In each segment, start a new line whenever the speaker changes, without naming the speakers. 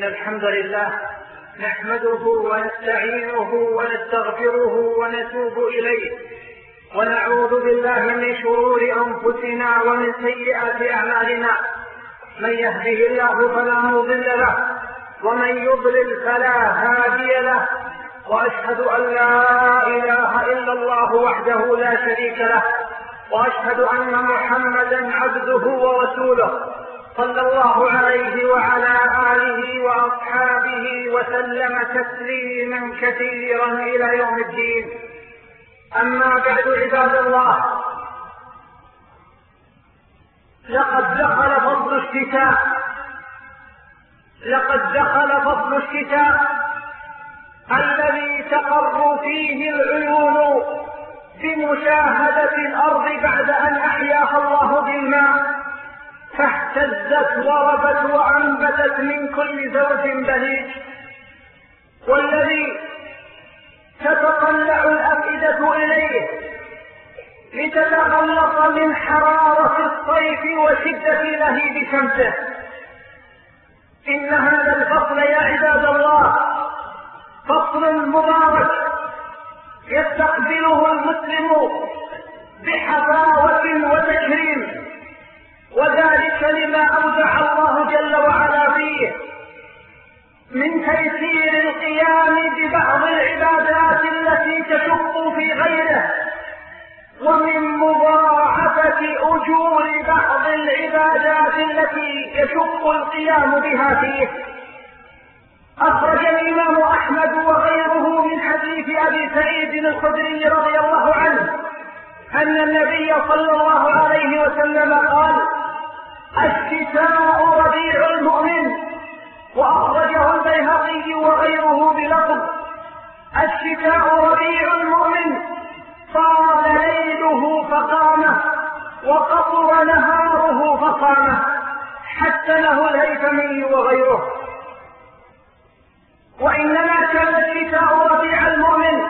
إن الحمد لله نحمده ونستعينه ونستغفره ونتوب إليه، ونعوذ بالله من شرور أنفسنا ومن سيئات أعمالنا. من يهده الله فلا مضل له، ومن يضلل فلا هادي له، وأشهد أن لا إله إلا الله وحده لا شريك له، وأشهد أن محمدا عبده ورسوله صلى الله عليه وعلى آله وأصحابه وسلم تسليما كثيرا إلى يوم الدين. أما بعد عباد الله، لقد دخل فصل الشتاء الذي تقر فيه العيون بمشاهدة الأرض بعد أن أحياها الله بالماء، فاهتزت وربت وأنبتت من كل زوج بهيج، والذي تتطلع الأفئدة إليه لتتخلص من حرارة الصيف وشدة لهيب شمسه. إن هذا الفصل يا عباد الله فصل مبارك يستقبله المسلم بحفاوة وتكريم، وذلك لما أودع الله جل وعلا فيه من تيسير القيام ببعض العبادات التي تشق في غيره، ومن مضاعفة أجور بعض العبادات التي يشق القيام بها فيه. أخرج الإمام أحمد وغيره من حديث أبي سعيد الخدري رضي الله عنه أن النبي صلى الله عليه وسلم قال: الشتاء ربيع المؤمن. وأخرجه البيهقي وغيره بلفظ: الشتاء ربيع المؤمن، طال ليله فقامه وقصر نهاره فصامه، حتى له الهيثمي وغيره. وإنما كان الشتاء ربيع المؤمن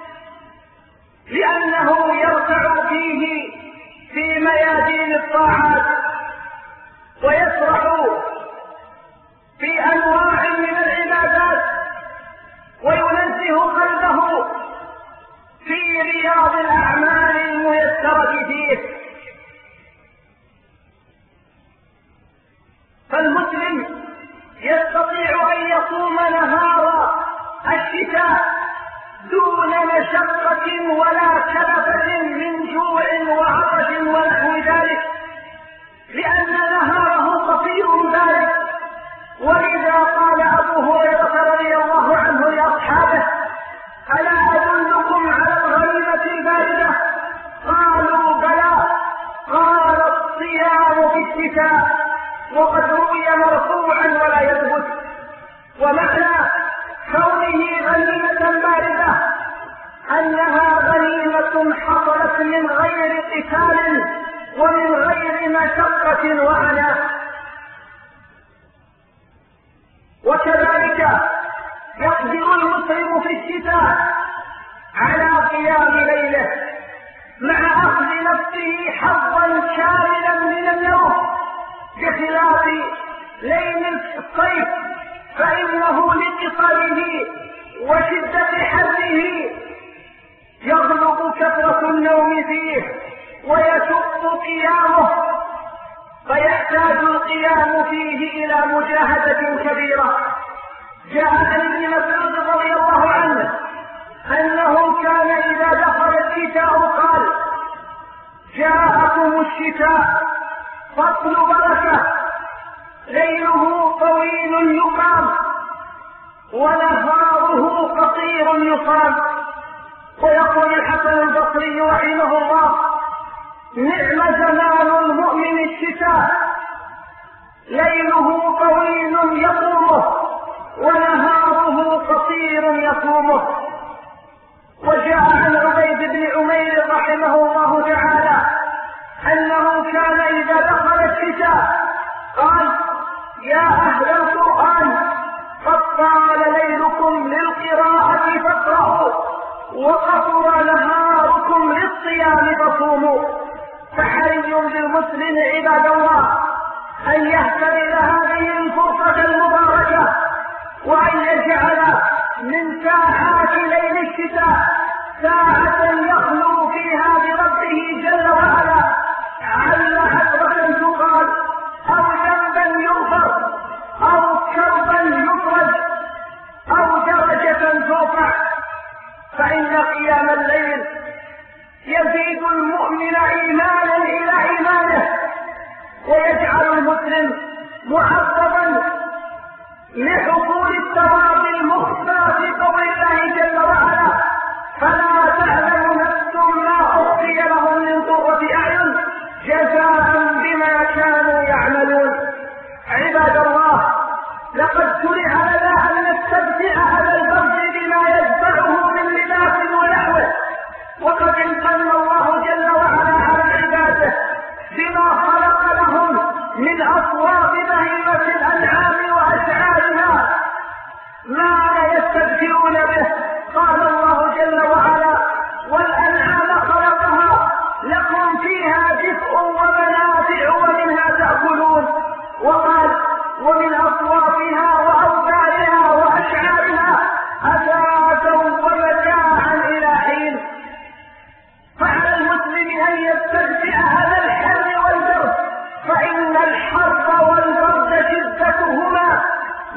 لأنه يرتع فيه في ميادين الطاعات، ويسرح في أنواع من العبادات، وينزه قلبه في رياض الأعمال الميسرة فيه. فالمسلم يستطيع أن يصوم نهار الشتاء دون مشقة ولا كلفة من جوع وعطش ونحو ذلك، لأن نهاره قصير بارد. ولذا قال أبو هريرة رضي الله عنه لأصحابه: ألا أدلكم على الغنيمة الباردة؟ قالوا: بلى. قال: الصيام في الشتاء. وقد روي مرفوعا ولا يثبت. ومعنى كونه غنيمة باردة أنها غنيمة حصلت من غير قتال ومن غير مشقة وعناء. وكذلك يقدر المسلم في الشتاء على قيام ليله مع أخذ نفسه حظا كاملا من النوم، بخلاف ليل الصيف فإنه لقصره وشدة حره يغلب كثرة النوم فيه ويشق قيامه، فيحتاج القيام فيه إلى مجاهدة كبيرة. جاء عن ابن مسعود رضي الله عنه أنه كان إذا دخل الشتاء قال: جاءكم الشتاء فصل بركة، ليله طويل يقام ونهاره قصير يصام. ويقول الحسن البصري رحمه الله: نعم زمان المؤمن الشتاء، ليله طويل يقومه ونهاره قصير يصومه. وجاء عن عبيد بن عمير رحمه الله تعالى أنه كان إذا دخل الشتاء قال: يا أهل القرآن، قد طال ليلكم للقراءة فاقرأوا، وقصر نهاركم للصيام فصوموا. فحري بالمسلم عباد الله أن يهتدي هذه الفرصة المباركة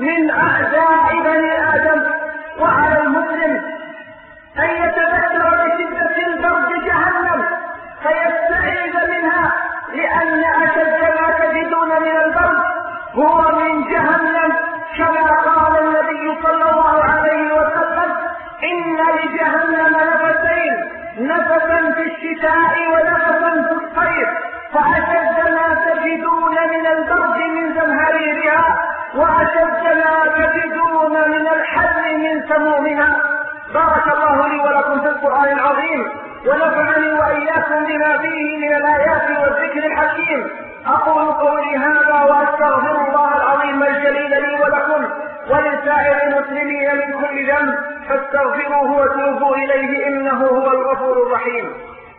من أعداء بني آدم. وعلى المسلم أن يتذكر بشدة البرد جهنم فيستعيذ منها، لأن أشد ما تجدون من البرد هو من جهنم، كما قال النبي صلى الله عليه وسلم: إن لجهنم نفسين، نفسا في الشتاء ونفسا في الصيف، فأشد ما تجدون من البرد من زمهريرها، وأشد ما تجدون من الحر من سمومها. بارك الله لي ولكم في القرآن العظيم، ونفعني وإياكم بما فيه من الآيات والذكر الحكيم. أقول قولي هذا وأستغفر الله العظيم الجليل لي ولكم ولسائر المسلمين من كل ذنب، فاستغفروه وتوبوا إليه إنه هو الغفور الرحيم.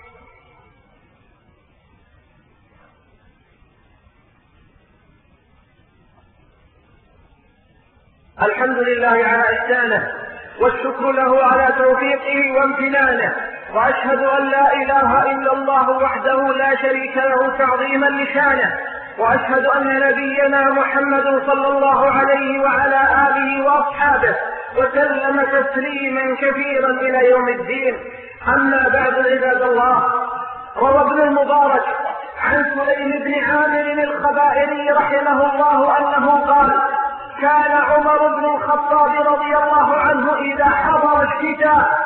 الحمد لله على إحسانه، والشكر له على توفيقه وامتنانه، وأشهد أن لا إله إلا الله وحده لا شريك له تعظيما لشانه، وأشهد أن نبينا محمد صلى الله عليه وعلى آله وأصحابه وسلم تسليما كثيرا إلى يوم الدين. أما بعد عباد الله، روى ابن المبارك عن سليم بن عامر الخبائري رحمه الله أنه قال: كان عمر بن الخطاب رضي الله عنه إذا حضر الشتاء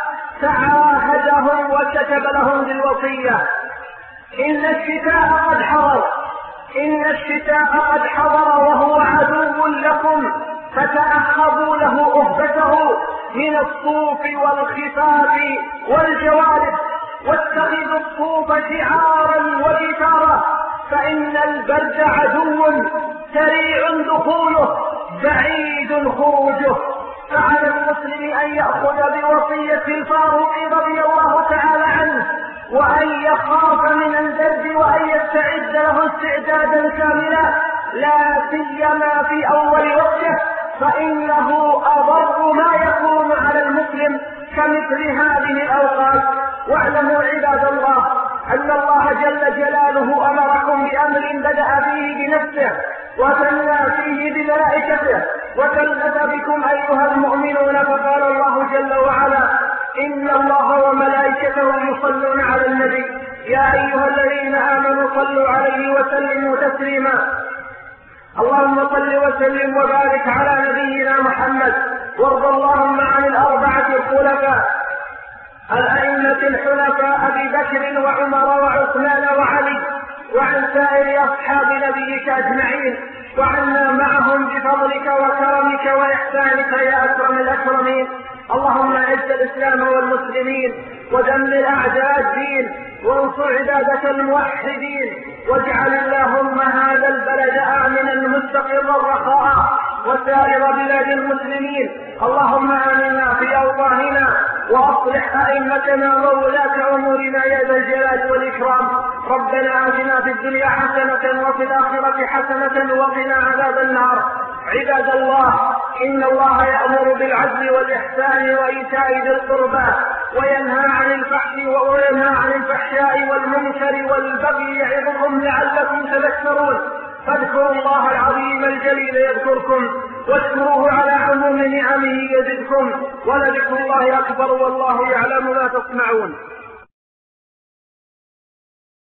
تعاهدهم وكتب لهم بالوصية: إن الشتاء قد حضر، إن الشتاء قد حضر وهو عدو لكم، فتأخذوا له أهبته من الصوف والخفاف والجوارب، واتخذوا الصوف شعارا وإثارا، فإن البرد عدو سريع دخوله بعيد خروجه. فعلى المسلم أن يأخذ بوصية الفاروق رضي الله تعالى عنه، وأن يخاف من البرد وأن يستعد له استعدادا كاملا، لا سيما في أول وقته، فإنه أضر ما يكون على المسلم كمثل هذه الأوقات. واعلموا عباد الله أن الله جل جلاله أمركم بأمر بدأ فيه بنفسه وثنى فيه بملائكته وكلف بكم أيها المؤمنون، فقال الله جل وعلا: إن الله وملائكته يصلون على النبي يا أيها الذين آمنوا صلوا عليه وسلموا تسليما. اللهم صل وسلم وبارك على نبينا محمد، وارض اللهم عن الأربعة الخلفاء الأئمة الحنفاء أبي بكر وعمر وعثمان وعلي، وعن سائر أصحاب نبيك أجمعين، وعنا معهم بفضلك وكرمك وإحسانك يا أكرم الأكرمين. اللهم أعز الإسلام والمسلمين، ودمر أعداء الدين، وانصر عبادك الموحدين، واجعل اللهم هذا البلد آمنا مستقرا رخاء، وسائر بلاد المسلمين. اللهم آمنا في أوطاننا، وأصلح أئمتنا وولاة أمورنا يا ذا الجلال والإكرام. ربنا آتنا في الدنيا حسنة وفي الآخرة حسنة وقنا عذاب النار. عباد الله، إن الله يأمر بالعدل والإحسان وإيتاء ذي القربى، وينهى عن الفحشاء والمنكر والبغي يعظكم لعلكم تذكرون. فاذكروا الله العظيم الجليل يذكركم، واشكروه على عموم نعمه يزدكم، ولذكر الله أكبر والله يعلم ما تصنعون.